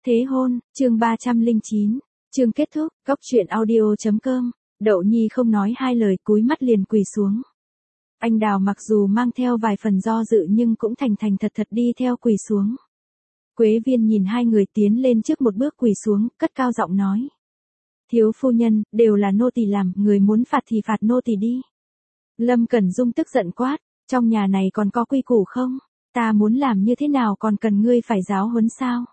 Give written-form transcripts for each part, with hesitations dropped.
Thế hôn, chương 309, chương kết thúc, góc truyện audio.com, Đậu Nhi không nói hai lời cúi mắt liền quỳ xuống. Anh Đào mặc dù mang theo vài phần do dự nhưng cũng thành thành thật thật đi theo quỳ xuống. Quế Viên nhìn hai người tiến lên trước một bước quỳ xuống, cất cao giọng nói. Thiếu phu nhân, đều là nô tỳ làm, người muốn phạt thì phạt nô tỳ đi. Lâm Cẩn Dung tức giận quát, trong nhà này còn có quy củ không? Ta muốn làm như thế nào còn cần ngươi phải giáo huấn sao?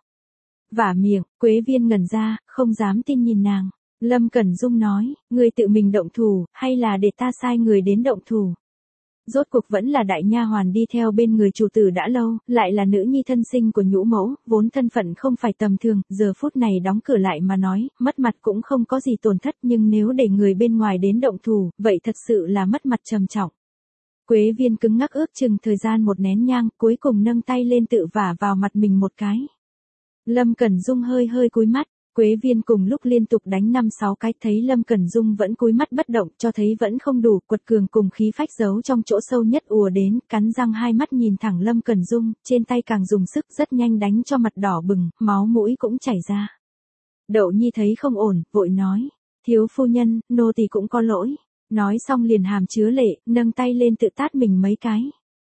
Vả miệng, Quế Viên ngẩn ra, không dám tin nhìn nàng. Lâm Cẩn Dung nói, ngươi tự mình động thủ, hay là để ta sai người đến động thủ? Rốt cuộc vẫn là đại nha hoàn đi theo bên người chủ tử đã lâu, lại là nữ nhi thân sinh của nhũ mẫu, vốn thân phận không phải tầm thường, giờ phút này đóng cửa lại mà nói, mất mặt cũng không có gì tổn thất, nhưng nếu để người bên ngoài đến động thủ, vậy thật sự là mất mặt trầm trọng. Quế Viên cứng ngắc ước chừng thời gian một nén nhang, cuối cùng nâng tay lên tự vả vào mặt mình một cái. Lâm Cẩn Dung hơi hơi cúi mắt, Quế Viên cùng lúc liên tục đánh 5-6 cái, thấy Lâm Cẩn Dung vẫn cúi mắt bất động, cho thấy vẫn không đủ, quật cường cùng khí phách giấu trong chỗ sâu nhất ùa đến, cắn răng hai mắt nhìn thẳng Lâm Cẩn Dung, trên tay càng dùng sức rất nhanh đánh cho mặt đỏ bừng, máu mũi cũng chảy ra. Đậu Nhi thấy không ổn, vội nói, thiếu phu nhân, nô tỳ cũng có lỗi. Nói xong liền hàm chứa lệ, nâng tay lên tự tát mình mấy cái.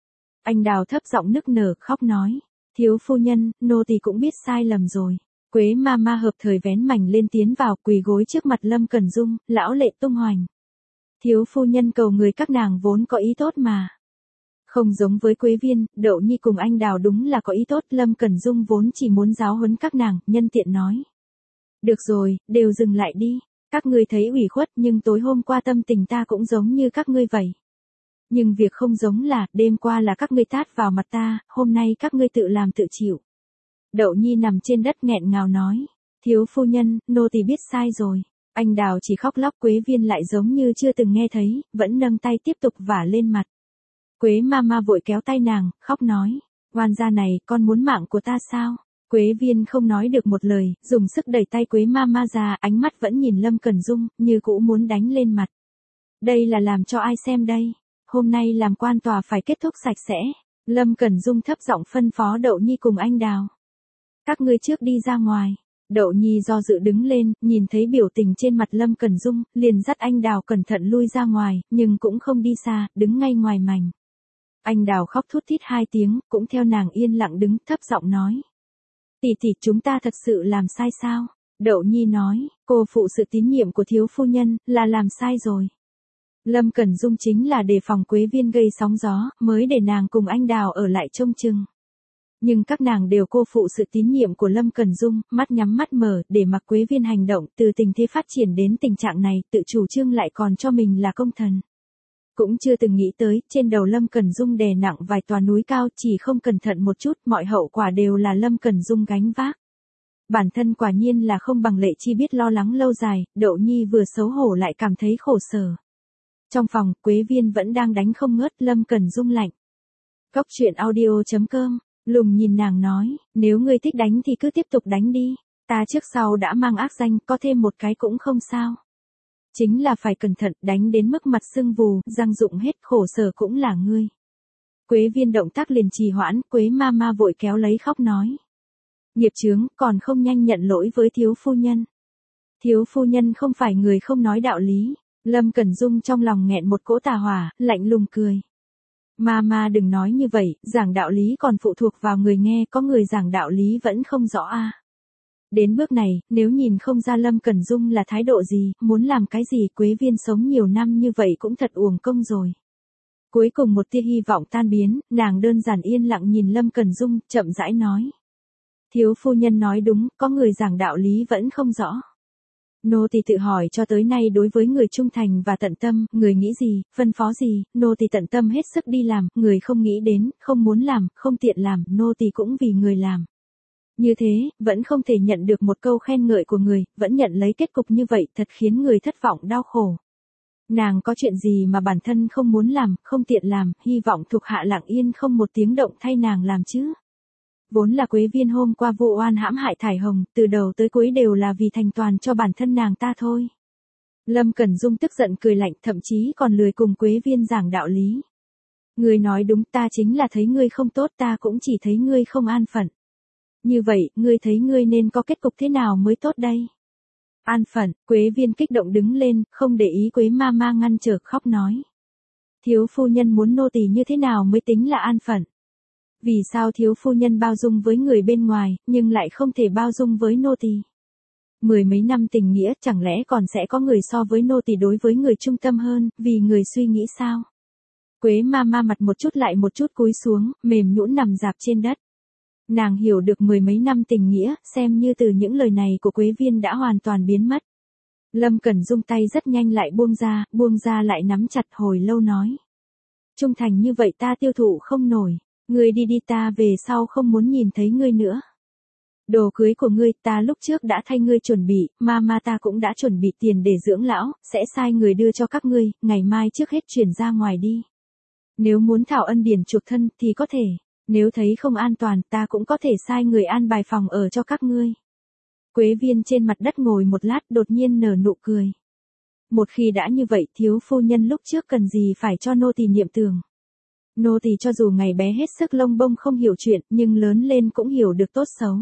Anh Đào thấp giọng nức nở, khóc nói, thiếu phu nhân, nô tỳ cũng biết sai lầm rồi. Quế ma ma hợp thời vén mảnh lên tiến vào, quỳ gối trước mặt Lâm Cẩn Dung, lão lệ tung hoành. Thiếu phu nhân cầu người các nàng vốn có ý tốt mà. Không giống với Quế Viên, Đậu Nhi cùng anh Đào đúng là có ý tốt, Lâm Cẩn Dung vốn chỉ muốn giáo huấn các nàng, nhân tiện nói. Được rồi, đều dừng lại đi. Các ngươi thấy ủy khuất nhưng tối hôm qua tâm tình ta cũng giống như các ngươi vậy. Nhưng việc không giống là, đêm qua là các ngươi tát vào mặt ta, hôm nay các ngươi tự làm tự chịu. Đậu Nhi nằm trên đất nghẹn ngào nói, thiếu phu nhân, nô tỳ biết sai rồi. Anh Đào chỉ khóc lóc, Quế Viên lại giống như chưa từng nghe thấy, vẫn nâng tay tiếp tục vả lên mặt. Quế ma ma vội kéo tay nàng, khóc nói, oan gia này, con muốn mạng của ta sao? Quế Viên không nói được một lời, dùng sức đẩy tay Quế ma ma ra, ánh mắt vẫn nhìn Lâm Cẩn Dung, như cũ muốn đánh lên mặt. Đây là làm cho ai xem đây? Hôm nay làm quan tòa phải kết thúc sạch sẽ. Lâm Cẩn Dung thấp giọng phân phó Đậu Nhi cùng anh Đào. Các ngươi trước đi ra ngoài. Đậu Nhi do dự đứng lên, nhìn thấy biểu tình trên mặt Lâm Cẩn Dung, liền dắt anh Đào cẩn thận lui ra ngoài, nhưng cũng không đi xa, đứng ngay ngoài mảnh. Anh Đào khóc thút thít 2 tiếng, cũng theo nàng yên lặng đứng, thấp giọng nói. Tỷ tỷ, chúng ta thật sự làm sai sao? Đậu Nhi nói, cô phụ sự tín nhiệm của thiếu phu nhân, là làm sai rồi. Lâm Cẩn Dung chính là đề phòng Quế Viên gây sóng gió, mới để nàng cùng anh Đào ở lại trông chừng. Nhưng các nàng đều cô phụ sự tín nhiệm của Lâm Cẩn Dung, mắt nhắm mắt mở, để mặc Quế Viên hành động, từ tình thế phát triển đến tình trạng này, tự chủ trương lại còn cho mình là công thần. Cũng chưa từng nghĩ tới, trên đầu Lâm Cẩn Dung đè nặng vài tòa núi cao, chỉ không cẩn thận một chút, mọi hậu quả đều là Lâm Cẩn Dung gánh vác. Bản thân quả nhiên là không bằng Lệ Chi biết lo lắng lâu dài, Đậu Nhi vừa xấu hổ lại cảm thấy khổ sở. Trong phòng, Quế Viên vẫn đang đánh không ngớt, Lâm Cẩn Dung lạnh. Góc truyện audio.com, lùng nhìn nàng nói, nếu ngươi thích đánh thì cứ tiếp tục đánh đi, ta trước sau đã mang ác danh, có thêm một cái cũng không sao. Chính là phải cẩn thận, đánh đến mức mặt sưng vù, răng rụng hết, khổ sở cũng là ngươi. Quế Viên động tác liền trì hoãn, Quế ma ma vội kéo lấy khóc nói. Nghiệp chướng, còn không nhanh nhận lỗi với thiếu phu nhân. Thiếu phu nhân không phải người không nói đạo lý. Lâm Cẩn Dung trong lòng nghẹn một cỗ tà hỏa, lạnh lùng cười. Ma đừng nói như vậy, giảng đạo lý còn phụ thuộc vào người nghe, có người giảng đạo lý vẫn không rõ a. Đến bước này, nếu nhìn không ra Lâm Cẩn Dung là thái độ gì, muốn làm cái gì, Quế Viên sống nhiều năm như vậy cũng thật uổng công rồi. Cuối cùng một tia hy vọng tan biến, nàng đơn giản yên lặng nhìn Lâm Cẩn Dung, chậm rãi nói. Thiếu phu nhân nói đúng, có người giảng đạo lý vẫn không rõ. Nô tỳ tự hỏi cho tới nay đối với người trung thành và tận tâm, người nghĩ gì, phân phó gì, nô tỳ tận tâm hết sức đi làm, người không nghĩ đến, không muốn làm, không tiện làm, nô tỳ cũng vì người làm. Như thế, vẫn không thể nhận được một câu khen ngợi của người, vẫn nhận lấy kết cục như vậy, thật khiến người thất vọng đau khổ. Nàng có chuyện gì mà bản thân không muốn làm, không tiện làm, hy vọng thuộc hạ lặng yên không một tiếng động thay nàng làm chứ. Vốn là Quế Viên hôm qua vụ oan hãm hại Thải Hồng, từ đầu tới cuối đều là vì thành toàn cho bản thân nàng ta thôi. Lâm Cẩn Dung tức giận cười lạnh, thậm chí còn lười cùng Quế Viên giảng đạo lý. Ngươi nói đúng, ta chính là thấy ngươi không tốt, ta cũng chỉ thấy ngươi không an phận. Như vậy, ngươi thấy ngươi nên có kết cục thế nào mới tốt đây? An phận, Quế Viên kích động đứng lên, không để ý Quế Mama ngăn trở khóc nói. Thiếu phu nhân muốn nô tỳ như thế nào mới tính là an phận? Vì sao thiếu phu nhân bao dung với người bên ngoài, nhưng lại không thể bao dung với nô tỳ? Mười mấy năm tình nghĩa chẳng lẽ còn sẽ có người so với nô tỳ đối với người trung tâm hơn, vì người suy nghĩ sao? Quế Mama mặt một chút lại một chút cúi xuống, mềm nhũn nằm rạp trên đất. Nàng hiểu được mười mấy năm tình nghĩa, xem như từ những lời này của Quế Viên đã hoàn toàn biến mất. Lâm Cẩn Dung tay rất nhanh lại buông ra lại nắm chặt hồi lâu nói. Trung thành như vậy ta tiêu thụ không nổi, ngươi đi đi ta về sau không muốn nhìn thấy ngươi nữa. Đồ cưới của ngươi ta lúc trước đã thay ngươi chuẩn bị, mama ta cũng đã chuẩn bị tiền để dưỡng lão, sẽ sai người đưa cho các ngươi, ngày mai trước hết chuyển ra ngoài đi. Nếu muốn thảo ân điển chuộc thân thì có thể, nếu thấy không an toàn ta cũng có thể sai người an bài phòng ở cho các ngươi. Quế Viên trên mặt đất ngồi một lát đột nhiên nở nụ cười. Một khi đã như vậy thiếu phu nhân lúc trước cần gì phải cho nô tỳ niệm tưởng. Nô tỳ cho dù ngày bé hết sức lông bông không hiểu chuyện nhưng lớn lên cũng hiểu được tốt xấu.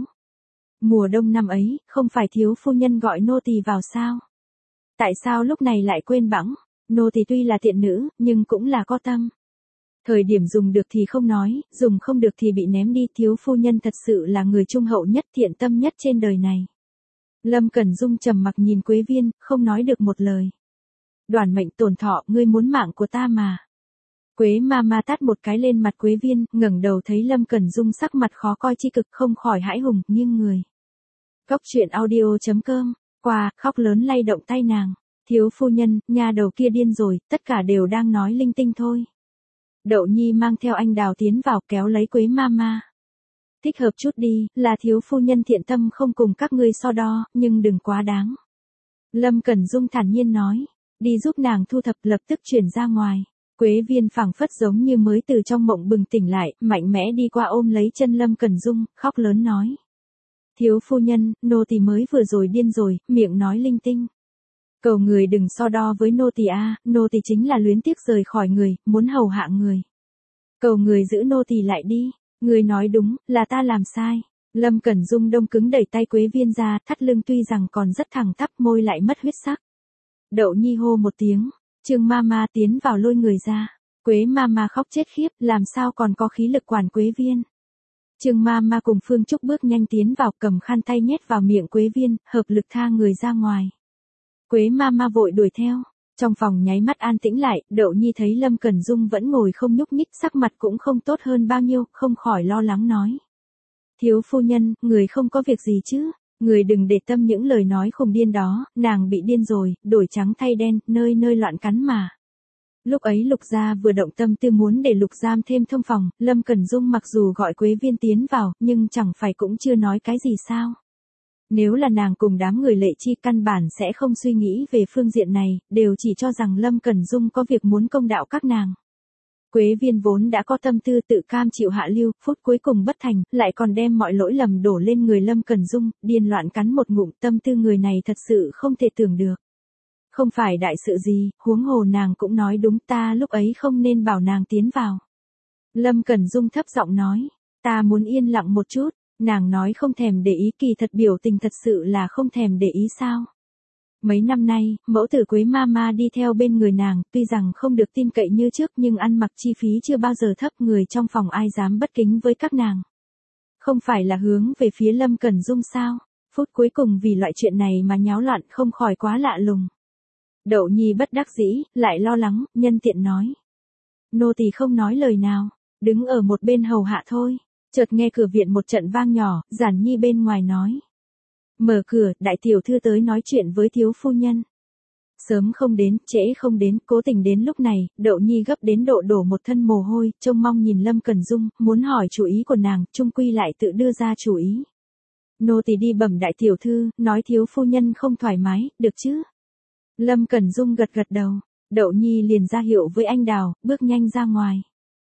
Mùa đông năm ấy, không phải thiếu phu nhân gọi nô tỳ vào sao? Tại sao lúc này lại quên bẵng? Nô tỳ tuy là tiện nữ, nhưng cũng là có tâm. Thời điểm dùng được thì không nói, dùng không được thì bị ném đi. Thiếu phu nhân thật sự là người trung hậu nhất thiện tâm nhất trên đời này. Lâm Cẩn Dung trầm mặc nhìn Quế Viên, không nói được một lời. Đoản mệnh tổn thọ, ngươi muốn mạng của ta mà. Quế Mama tát một cái lên mặt Quế Viên, ngẩng đầu thấy Lâm Cẩn Dung sắc mặt khó coi chi cực không khỏi hãi hùng, nghiêng người. Góc truyện audio.com, qua, khóc lớn lay động tay nàng. Thiếu phu nhân, nhà đầu kia điên rồi, tất cả đều đang nói linh tinh thôi. Đậu Nhi mang theo anh Đào tiến vào kéo lấy Quế Mama. Thích hợp chút đi, là thiếu phu nhân thiện tâm không cùng các ngươi so đo, nhưng đừng quá đáng. Lâm Cẩn Dung thản nhiên nói, đi giúp nàng thu thập lập tức chuyển ra ngoài. Quế Viên phảng phất giống như mới từ trong mộng bừng tỉnh lại, mạnh mẽ đi qua ôm lấy chân Lâm Cẩn Dung, khóc lớn nói. Thiếu phu nhân, nô tỳ mới vừa rồi điên rồi, miệng nói linh tinh. Cầu người đừng so đo với nô tỳ a, nô tỳ chính là luyến tiếc rời khỏi người, muốn hầu hạ người. Cầu người giữ nô tỳ lại đi, người nói đúng, là ta làm sai. Lâm Cẩn Dung đông cứng đẩy tay Quế Viên ra, thắt lưng tuy rằng còn rất thẳng tắp môi lại mất huyết sắc. Đậu Nhi hô một tiếng, Trương Mama tiến vào lôi người ra. Quế Mama khóc chết khiếp, làm sao còn có khí lực quản Quế Viên. Trương Mama cùng Phương Trúc bước nhanh tiến vào cầm khăn tay nhét vào miệng Quế Viên, hợp lực tha người ra ngoài. Quế Mama vội đuổi theo. Trong phòng nháy mắt an tĩnh lại, Đậu Nhi thấy Lâm Cẩn Dung vẫn ngồi không nhúc nhích, sắc mặt cũng không tốt hơn bao nhiêu, không khỏi lo lắng nói. Thiếu phu nhân, người không có việc gì chứ, người đừng để tâm những lời nói khùng điên đó, nàng bị điên rồi, đổi trắng thay đen, nơi nơi loạn cắn mà. Lúc ấy Lục Gia vừa động tâm tư muốn để Lục Giam thêm thông phòng, Lâm Cẩn Dung mặc dù gọi Quế Viên tiến vào, nhưng chẳng phải cũng chưa nói cái gì sao. Nếu là nàng cùng đám người Lệ Chi căn bản sẽ không suy nghĩ về phương diện này, đều chỉ cho rằng Lâm Cẩn Dung có việc muốn công đạo các nàng. Quế Viên vốn đã có tâm tư tự cam chịu hạ lưu, phút cuối cùng bất thành, lại còn đem mọi lỗi lầm đổ lên người Lâm Cẩn Dung, điên loạn cắn một ngụm, tâm tư người này thật sự không thể tưởng được. Không phải đại sự gì, huống hồ nàng cũng nói đúng, ta lúc ấy không nên bảo nàng tiến vào. Lâm Cẩn Dung thấp giọng nói, ta muốn yên lặng một chút. Nàng nói không thèm để ý, kỳ thật biểu tình thật sự là không thèm để ý sao. Mấy năm nay, mẫu tử Quế Mama đi theo bên người nàng, tuy rằng không được tin cậy như trước nhưng ăn mặc chi phí chưa bao giờ thấp, người trong phòng ai dám bất kính với các nàng. Không phải là hướng về phía Lâm Cẩn Dung sao, phút cuối cùng vì loại chuyện này mà nháo loạn không khỏi quá lạ lùng. Đậu Nhi bất đắc dĩ, lại lo lắng, nhân tiện nói. Nô tỳ không nói lời nào, đứng ở một bên hầu hạ thôi. Chợt nghe cửa viện một trận vang nhỏ, Giản Nhi bên ngoài nói. Mở cửa, đại tiểu thư tới nói chuyện với thiếu phu nhân. Sớm không đến, trễ không đến, cố tình đến lúc này, Đậu Nhi gấp đến độ đổ một thân mồ hôi, trông mong nhìn Lâm Cẩn Dung, muốn hỏi chủ ý của nàng, chung quy lại tự đưa ra chủ ý. Nô tỳ đi bẩm đại tiểu thư, nói thiếu phu nhân không thoải mái, được chứ? Lâm Cẩn Dung gật gật đầu, Đậu Nhi liền ra hiệu với anh Đào, bước nhanh ra ngoài.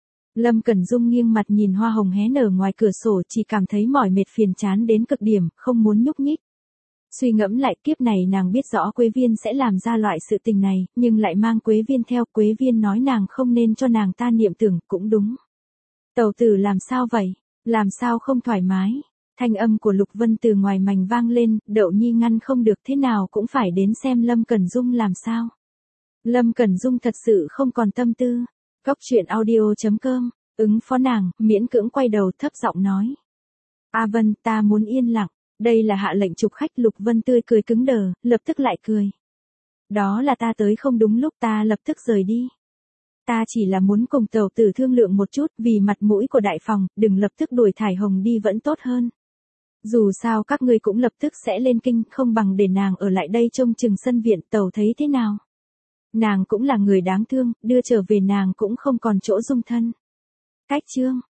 Lâm Cẩn Dung nghiêng mặt nhìn hoa hồng hé nở ngoài cửa sổ, chỉ cảm thấy mỏi mệt phiền chán đến cực điểm, không muốn nhúc nhích. Suy ngẫm lại, kiếp này nàng biết rõ Quế Viên sẽ làm ra loại sự tình này, nhưng lại mang Quế Viên theo. Quế Viên nói nàng không nên cho nàng ta niệm tưởng, cũng đúng. Tẩu tử làm sao vậy? Làm sao không thoải mái? Thanh âm của Lục Vân từ ngoài mành vang lên, Đậu Nhi ngăn không được thế nào cũng phải đến xem Lâm Cẩn Dung làm sao. Lâm Cẩn Dung thật sự không còn tâm tư. Cốc truyện audio.com, ứng phó nàng, miễn cưỡng quay đầu thấp giọng nói. A Vân, ta muốn yên lặng, đây là hạ lệnh chụp khách. Lục Vân tươi cười cứng đờ, lập tức lại cười. Đó là ta tới không đúng lúc, ta lập tức rời đi. Ta chỉ là muốn cùng tẩu tử thương lượng một chút, vì mặt mũi của đại phòng, đừng lập tức đuổi Thải Hồng đi vẫn tốt hơn. Dù sao các ngươi cũng lập tức sẽ lên kinh, không bằng để nàng ở lại đây trông chừng sân viện. Tẩu thấy thế nào? Nàng cũng là người đáng thương, đưa trở về nàng cũng không còn chỗ dung thân. Cách chương